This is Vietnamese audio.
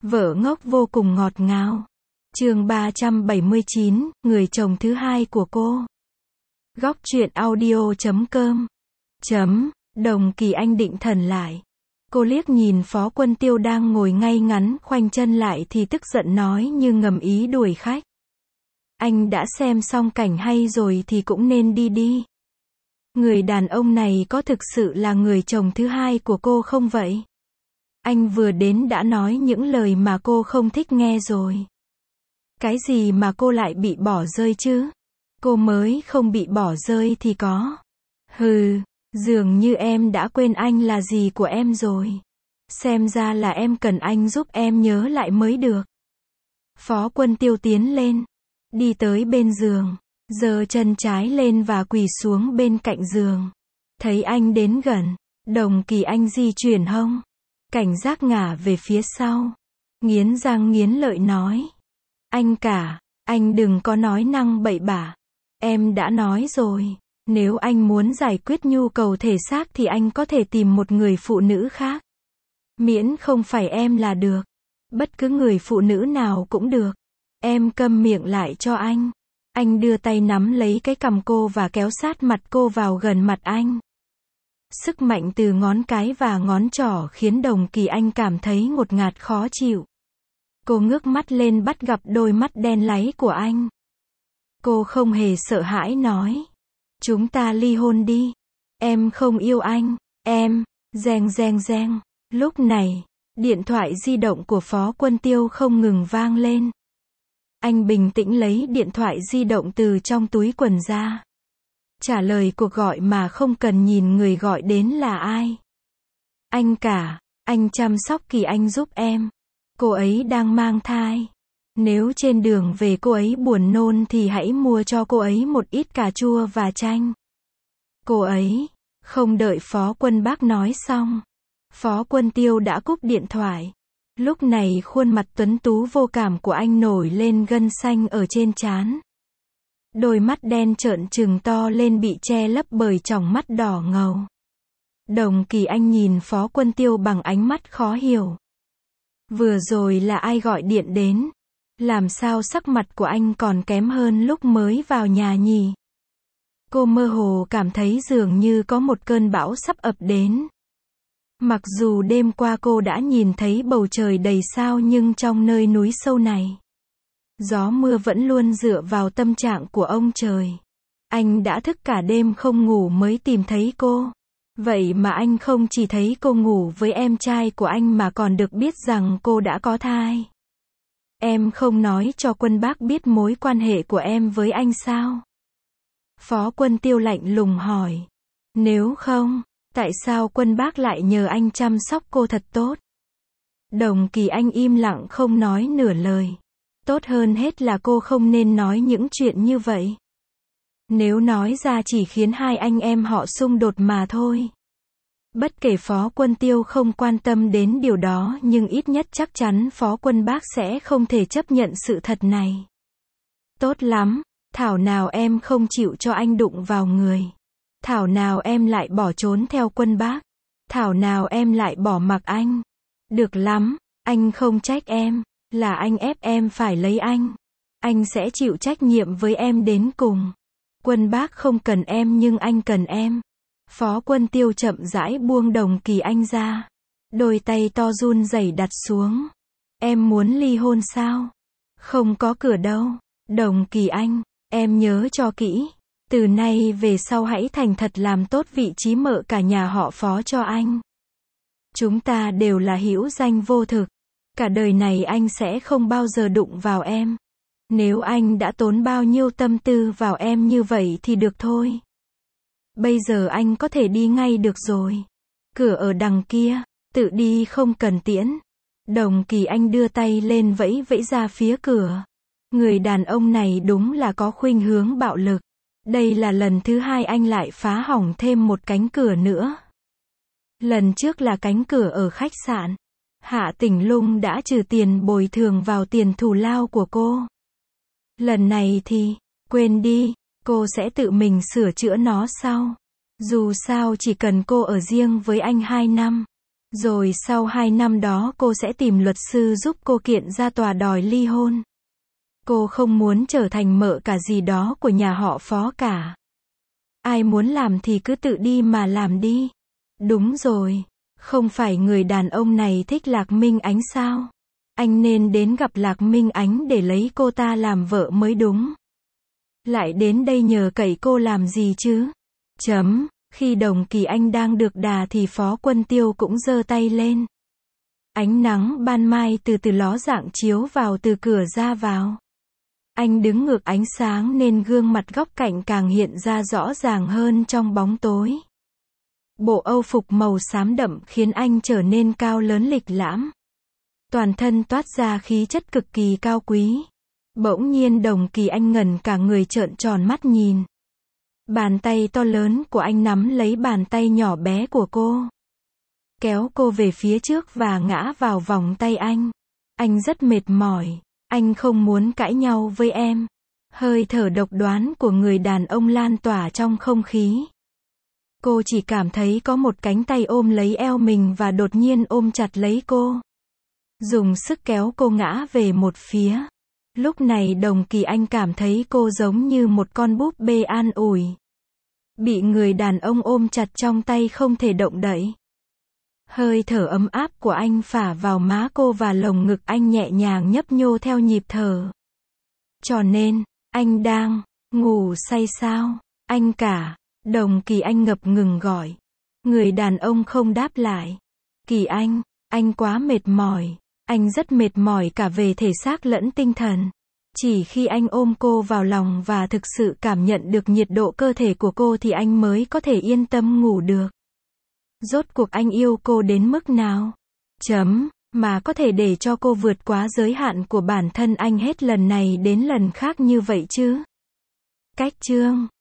Vợ ngốc vô cùng ngọt ngào. Chương 379, người chồng thứ hai của cô. Góc truyện audio.com. Đồng Kỳ Anh định thần lại. Cô liếc nhìn Phó Quân Tiêu đang ngồi ngay ngắn khoanh chân lại thì tức giận nói như ngầm ý đuổi khách. Anh đã xem xong cảnh hay rồi thì cũng nên đi đi. Người đàn ông này có thực sự là người chồng thứ hai của cô không vậy? Anh vừa đến đã nói những lời mà cô không thích nghe rồi. Cái gì mà cô lại bị bỏ rơi chứ? Cô mới không bị bỏ rơi thì có. Hừ, dường như em đã quên anh là gì của em rồi. Xem ra là em cần anh giúp em nhớ lại mới được. Phó Quân Tiêu tiến lên, đi tới bên giường, giơ chân trái lên và quỳ xuống bên cạnh giường. Thấy anh đến gần, Đồng Kỳ Anh di chuyển hông, cảnh giác ngả về phía sau, nghiến răng nghiến lợi nói. Anh đừng có nói năng bậy bạ. Em đã nói rồi, nếu anh muốn giải quyết nhu cầu thể xác thì anh có thể tìm một người phụ nữ khác. Miễn không phải em là được. Bất cứ người phụ nữ nào cũng được. Em câm miệng lại cho anh. Anh đưa tay nắm lấy cái cằm cô và kéo sát mặt cô vào gần mặt anh. Sức mạnh từ ngón cái và ngón trỏ khiến Đồng Kỳ Anh cảm thấy ngột ngạt khó chịu. Cô ngước mắt lên bắt gặp đôi mắt đen láy của anh. Cô không hề sợ hãi nói. Chúng ta ly hôn đi. Em không yêu anh. Em, reng reng reng. Lúc này, điện thoại di động của Phó Quân Tiêu không ngừng vang lên. Anh bình tĩnh lấy điện thoại di động từ trong túi quần ra. Trả lời cuộc gọi mà không cần nhìn người gọi đến là ai. Anh chăm sóc Kỳ Anh giúp em. Cô ấy đang mang thai. Nếu trên đường về cô ấy buồn nôn thì hãy mua cho cô ấy một ít cà chua và chanh. Cô ấy, không đợi Phó Quân Bác nói xong. Phó Quân Tiêu đã cúp điện thoại. Lúc này khuôn mặt tuấn tú vô cảm của anh nổi lên gân xanh ở trên trán. Đôi mắt đen trợn trừng to lên bị che lấp bởi tròng mắt đỏ ngầu. Đồng Kỳ Anh nhìn Phó Quân Tiêu bằng ánh mắt khó hiểu. Vừa rồi là ai gọi điện đến? Làm sao sắc mặt của anh còn kém hơn lúc mới vào nhà nhỉ? Cô mơ hồ cảm thấy dường như có một cơn bão sắp ập đến. Mặc dù đêm qua cô đã nhìn thấy bầu trời đầy sao nhưng trong nơi núi sâu này, gió mưa vẫn luôn dựa vào tâm trạng của ông trời. Anh đã thức cả đêm không ngủ mới tìm thấy cô. Vậy mà anh không chỉ thấy cô ngủ với em trai của anh mà còn được biết rằng cô đã có thai. Em không nói cho Quân Bác biết mối quan hệ của em với anh sao? Phó Quân Tiêu lạnh lùng hỏi. Nếu không, tại sao Quân Bác lại nhờ anh chăm sóc cô thật tốt? Đồng Kỳ Anh im lặng không nói nửa lời. Tốt hơn hết là cô không nên nói những chuyện như vậy. Nếu nói ra chỉ khiến hai anh em họ xung đột mà thôi. Bất kể Phó Quân Tiêu không quan tâm đến điều đó nhưng ít nhất chắc chắn Phó Quân Bác sẽ không thể chấp nhận sự thật này. Tốt lắm, thảo nào em không chịu cho anh đụng vào người. Thảo nào em lại bỏ trốn theo Quân Bác. Thảo nào em lại bỏ mặc anh. Được lắm, anh không trách em, là anh ép em phải lấy anh. Anh sẽ chịu trách nhiệm với em đến cùng. Quân Bác không cần em nhưng anh cần em. Phó Quân Tiêu chậm rãi buông Đồng Kỳ Anh ra. Đôi tay to run rẩy đặt xuống. Em muốn ly hôn sao? Không có cửa đâu. Đồng Kỳ Anh, em nhớ cho kỹ. Từ nay về sau hãy thành thật làm tốt vị trí mợ cả nhà họ Phó cho anh. Chúng ta đều là hữu danh vô thực. Cả đời này anh sẽ không bao giờ đụng vào em. Nếu anh đã tốn bao nhiêu tâm tư vào em như vậy thì được thôi. Bây giờ anh có thể đi ngay được rồi. Cửa ở đằng kia, tự đi không cần tiễn. Đồng Kỳ Anh đưa tay lên vẫy vẫy ra phía cửa. Người đàn ông này đúng là có khuynh hướng bạo lực. Đây là lần thứ hai anh lại phá hỏng thêm một cánh cửa nữa. Lần trước là cánh cửa ở khách sạn. Hạ Tỉnh Lung đã trừ tiền bồi thường vào tiền thù lao của cô. Lần này thì, quên đi, cô sẽ tự mình sửa chữa nó sau. Dù sao chỉ cần cô ở riêng với anh 2 năm. Rồi sau 2 năm đó cô sẽ tìm luật sư giúp cô kiện ra tòa đòi ly hôn. Cô không muốn trở thành mợ cả gì đó của nhà họ Phó cả. Ai muốn làm thì cứ tự đi mà làm đi. Đúng rồi, không phải người đàn ông này thích Lạc Minh Ánh sao? Anh nên đến gặp Lạc Minh Ánh để lấy cô ta làm vợ mới đúng. Lại đến đây nhờ cậy cô làm gì chứ? Khi Đồng Kỳ Anh đang được đà thì Phó Quân Tiêu cũng giơ tay lên. Ánh nắng ban mai từ từ ló dạng chiếu vào từ cửa ra vào. Anh đứng ngược ánh sáng nên gương mặt góc cạnh càng hiện ra rõ ràng hơn trong bóng tối. Bộ âu phục màu xám đậm khiến anh trở nên cao lớn lịch lãm. Toàn thân toát ra khí chất cực kỳ cao quý. Bỗng nhiên Đồng Kỳ Anh ngẩn cả người trợn tròn mắt nhìn. Bàn tay to lớn của anh nắm lấy bàn tay nhỏ bé của cô. Kéo cô về phía trước và ngã vào vòng tay anh. Anh rất mệt mỏi. Anh không muốn cãi nhau với em. Hơi thở độc đoán của người đàn ông lan tỏa trong không khí. Cô chỉ cảm thấy có một cánh tay ôm lấy eo mình và đột nhiên ôm chặt lấy cô. Dùng sức kéo cô ngã về một phía. Lúc này Đồng Kỳ Anh cảm thấy cô giống như một con búp bê an ủi. Bị người đàn ông ôm chặt trong tay không thể động đậy. Hơi thở ấm áp của anh phả vào má cô và lồng ngực anh nhẹ nhàng nhấp nhô theo nhịp thở. Cho nên, anh đang ngủ say sao? Anh cả. Đồng Kỳ Anh ngập ngừng gọi. Người đàn ông không đáp lại. Kỳ anh quá mệt mỏi. Anh rất mệt mỏi cả về thể xác lẫn tinh thần. Chỉ khi anh ôm cô vào lòng và thực sự cảm nhận được nhiệt độ cơ thể của cô thì anh mới có thể yên tâm ngủ được. Rốt cuộc anh yêu cô đến mức nào? Mà có thể để cho cô vượt quá giới hạn của bản thân anh hết lần này đến lần khác như vậy chứ? Cách chương